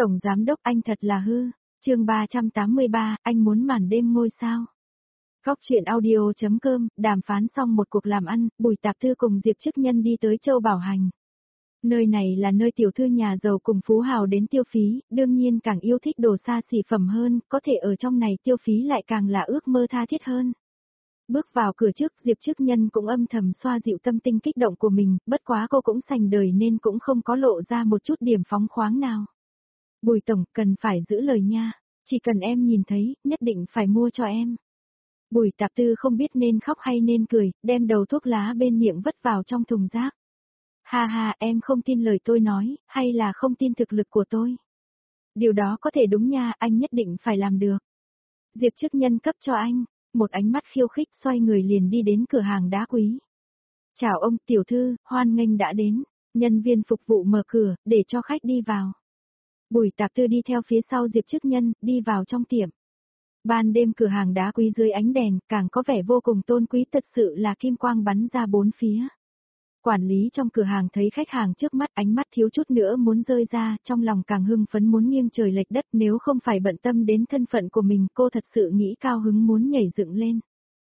Tổng giám đốc anh thật là hư. Chương 383, anh muốn màn đêm ngôi sao. Góc truyện audio.com, đàm phán xong một cuộc làm ăn, Bùi Tạp Thư cùng Diệp Chức Nhân đi tới Châu Bảo Hành. Nơi này là nơi tiểu thư nhà giàu cùng phú hào đến tiêu phí, đương nhiên càng yêu thích đồ xa xỉ phẩm hơn, có thể ở trong này tiêu phí lại càng là ước mơ tha thiết hơn. Bước vào cửa trước, Diệp Chức Nhân cũng âm thầm xoa dịu tâm tình kích động của mình, bất quá cô cũng sành đời nên cũng không có lộ ra một chút điểm phóng khoáng nào. Bùi tổng, cần phải giữ lời nha, chỉ cần em nhìn thấy, nhất định phải mua cho em. Bùi Tạp Tư không biết nên khóc hay nên cười, đem đầu thuốc lá bên miệng vứt vào trong thùng rác. Ha ha, em không tin lời tôi nói, hay là không tin thực lực của tôi? Điều đó có thể đúng nha, anh nhất định phải làm được. Diệp Chức Nhân cấp cho anh, một ánh mắt khiêu khích, xoay người liền đi đến cửa hàng đá quý. Chào ông, tiểu thư, hoan nghênh đã đến. Nhân viên phục vụ mở cửa, để cho khách đi vào. Bùi Tạp Tư đi theo phía sau Diệp Chức Nhân, đi vào trong tiệm. Ban đêm cửa hàng đá quý dưới ánh đèn, càng có vẻ vô cùng tôn quý, thật sự là kim quang bắn ra bốn phía. Quản lý trong cửa hàng thấy khách hàng trước mắt, ánh mắt thiếu chút nữa muốn rơi ra, trong lòng càng hưng phấn muốn nghiêng trời lệch đất, nếu không phải bận tâm đến thân phận của mình, cô thật sự nghĩ cao hứng muốn nhảy dựng lên.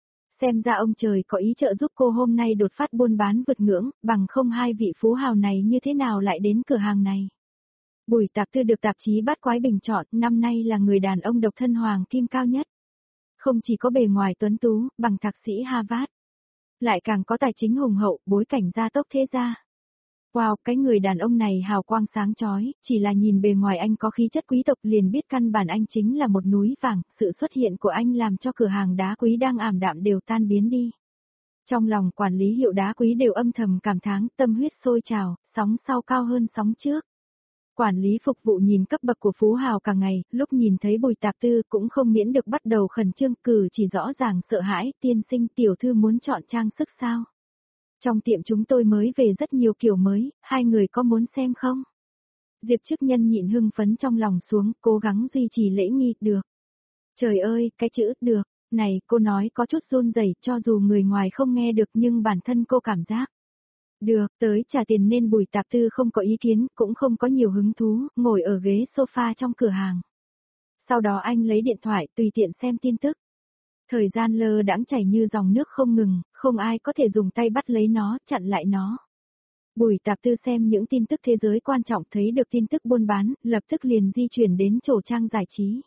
Xem ra ông trời có ý trợ giúp cô hôm nay đột phát buôn bán vượt ngưỡng, bằng không hai vị phú hào này như thế nào lại đến cửa hàng này. Bùi Tạp Tư được tạp chí Bát Quái bình chọn, năm nay là người đàn ông độc thân hoàng kim cao nhất. Không chỉ có bề ngoài tuấn tú, bằng thạc sĩ Harvard, lại càng có tài chính hùng hậu, bối cảnh gia tốc thế gia. Wow, cái người đàn ông này hào quang sáng chói, chỉ là nhìn bề ngoài anh có khí chất quý tộc liền biết căn bản anh chính là một núi vàng, sự xuất hiện của anh làm cho cửa hàng đá quý đang ảm đạm đều tan biến đi. Trong lòng quản lý hiệu đá quý đều âm thầm cảm thán, tâm huyết sôi trào, sóng sau cao hơn sóng trước. Quản lý phục vụ nhìn cấp bậc của phú hào cả ngày, lúc nhìn thấy Bùi Tạp Tư cũng không miễn được bắt đầu khẩn trương, cử chỉ rõ ràng sợ hãi, tiên sinh tiểu thư muốn chọn trang sức sao? Trong tiệm chúng tôi mới về rất nhiều kiểu mới, hai người có muốn xem không? Diệp Chức Nhân nhịn hưng phấn trong lòng xuống, cố gắng duy trì lễ nghi, được. Trời ơi, cái chữ được, này cô nói có chút run rẩy, cho dù người ngoài không nghe được nhưng bản thân cô cảm giác. Được, tới trả tiền nên Bùi Tạp Tư không có ý kiến, cũng không có nhiều hứng thú, ngồi ở ghế sofa trong cửa hàng. Sau đó anh lấy điện thoại tùy tiện xem tin tức. Thời gian lơ đãng chảy như dòng nước không ngừng, không ai có thể dùng tay bắt lấy nó, chặn lại nó. Bùi Tạp Tư xem những tin tức thế giới quan trọng, thấy được tin tức buôn bán, lập tức liền di chuyển đến chỗ trang giải trí.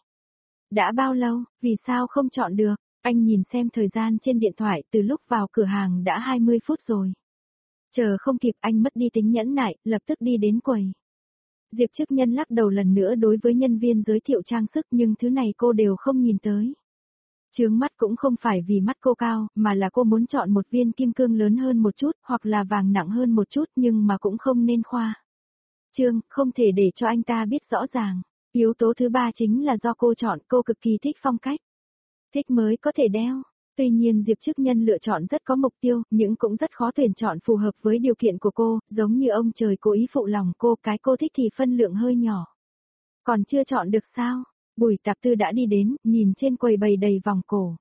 Đã bao lâu, vì sao không chọn được? Anh nhìn xem thời gian trên điện thoại, từ lúc vào cửa hàng đã 20 phút rồi. Chờ không kịp, anh mất đi tính nhẫn nại, lập tức đi đến quầy. Diệp Chức Nhân lắc đầu lần nữa đối với nhân viên giới thiệu trang sức, nhưng thứ này cô đều không nhìn tới. Chướng mắt cũng không phải vì mắt cô cao, mà là cô muốn chọn một viên kim cương lớn hơn một chút, hoặc là vàng nặng hơn một chút, nhưng mà cũng không nên khoa trương, không thể để cho anh ta biết rõ ràng. Yếu tố thứ ba chính là do cô chọn, cô cực kỳ thích phong cách. Thích mới có thể đeo. Tuy nhiên Diệp Chức Nhân lựa chọn rất có mục tiêu, nhưng cũng rất khó tuyển chọn phù hợp với điều kiện của cô, giống như ông trời cố ý phụ lòng cô, cái cô thích thì phân lượng hơi nhỏ. Còn chưa chọn được sao? Bùi Tạp Tư đã đi đến, nhìn trên quầy bày đầy vòng cổ.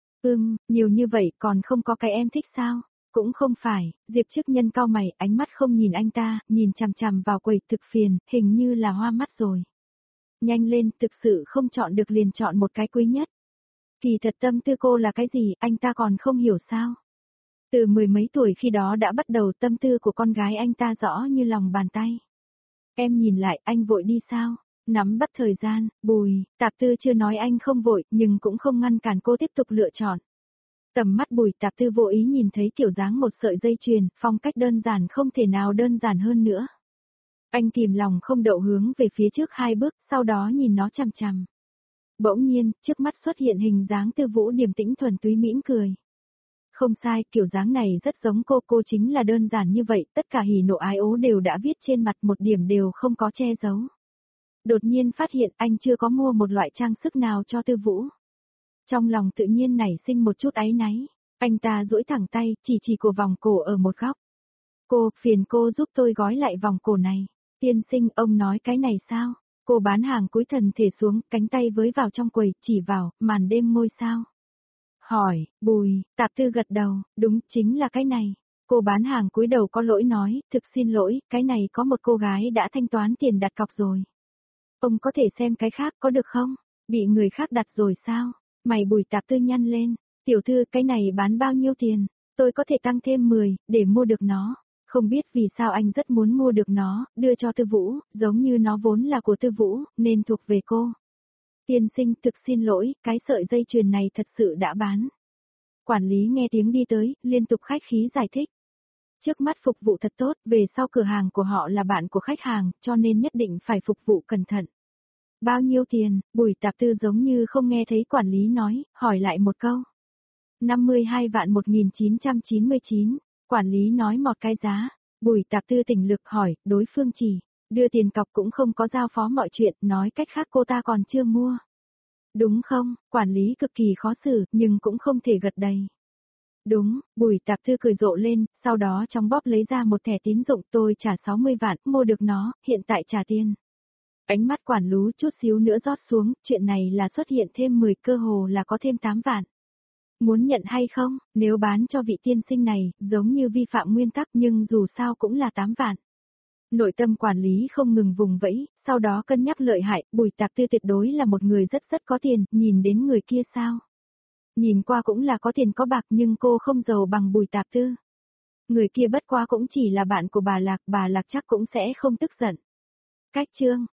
Nhiều như vậy còn không có cái em thích sao? Cũng không phải, Diệp Chức Nhân cau mày, ánh mắt không nhìn anh ta, nhìn chằm chằm vào quầy, thực phiền, hình như là hoa mắt rồi. Nhanh lên, thực sự không chọn được liền chọn một cái quý nhất. Kỳ thật tâm tư cô là cái gì, anh ta còn không hiểu sao? Từ mười mấy tuổi khi đó đã bắt đầu, tâm tư của con gái anh ta rõ như lòng bàn tay. Em nhìn lại, anh vội đi sao? Nắm bắt thời gian, Bùi Tạp Tư chưa nói anh không vội, nhưng cũng không ngăn cản cô tiếp tục lựa chọn. Tầm mắt Bùi Tạp Tư vô ý nhìn thấy kiểu dáng một sợi dây chuyền, phong cách đơn giản không thể nào đơn giản hơn nữa. Anh kìm lòng không đậu hướng về phía trước hai bước, sau đó nhìn nó chằm chằm. Bỗng nhiên, trước mắt xuất hiện hình dáng Tư Vũ điềm tĩnh thuần túy mỉm cười. Không sai, kiểu dáng này rất giống cô chính là đơn giản như vậy, tất cả hỉ nộ ái ố đều đã viết trên mặt, một điểm đều không có che giấu. Đột nhiên phát hiện anh chưa có mua một loại trang sức nào cho Tư Vũ. Trong lòng tự nhiên nảy sinh một chút áy náy, anh ta duỗi thẳng tay, chỉ của vòng cổ ở một góc. Phiền cô giúp tôi gói lại vòng cổ này. Tiên sinh, ông nói cái này sao? Cô bán hàng cúi thần thể xuống, cánh tay với vào trong quầy, chỉ vào, màn đêm ngôi sao. Hỏi, Bùi Tạp Tư gật đầu, đúng, chính là cái này. Cô bán hàng cúi đầu có lỗi nói, thực xin lỗi, cái này có một cô gái đã thanh toán tiền đặt cọc rồi. Ông có thể xem cái khác có được không? Bị người khác đặt rồi sao? Mày Bùi Tạp Tư nhăn lên. Tiểu thư, cái này bán bao nhiêu tiền? Tôi có thể tăng thêm 10, để mua được nó. Không biết vì sao anh rất muốn mua được nó, đưa cho Tư Vũ, giống như nó vốn là của Tư Vũ, nên thuộc về cô. Tiên sinh, thực xin lỗi, cái sợi dây chuyền này thật sự đã bán. Quản lý nghe tiếng đi tới, liên tục khách khí giải thích. Trước mắt phục vụ thật tốt, về sau cửa hàng của họ là bạn của khách hàng, cho nên nhất định phải phục vụ cẩn thận. Bao nhiêu tiền? Bùi Tạp Tư giống như không nghe thấy quản lý nói, hỏi lại một câu. 52 vạn 1999, quản lý nói một cái giá. Bùi Tạp Tư tỉnh lực hỏi, đối phương chỉ đưa tiền cọc cũng không có giao phó mọi chuyện, nói cách khác cô ta còn chưa mua. Đúng không? Quản lý cực kỳ khó xử, nhưng cũng không thể gật đầy. Đúng, Bùi Tạp Tư cười rộ lên, sau đó trong bóp lấy ra một thẻ tín dụng, tôi trả 60 vạn, mua được nó, hiện tại trả tiền. Ánh mắt quản lú chút xíu nữa rót xuống, chuyện này là xuất hiện thêm 10, cơ hồ là có thêm 8 vạn. Muốn nhận hay không, nếu bán cho vị tiên sinh này, giống như vi phạm nguyên tắc nhưng dù sao cũng là 8 vạn. Nội tâm quản lý không ngừng vùng vẫy, sau đó cân nhắc lợi hại, Bùi Tạp Tư tuyệt đối là một người rất có tiền, nhìn đến người kia sao. Nhìn qua cũng là có tiền có bạc nhưng cô không giàu bằng Bùi Tạp Tư. Người kia bất quá cũng chỉ là bạn của bà Lạc chắc cũng sẽ không tức giận. Cách chương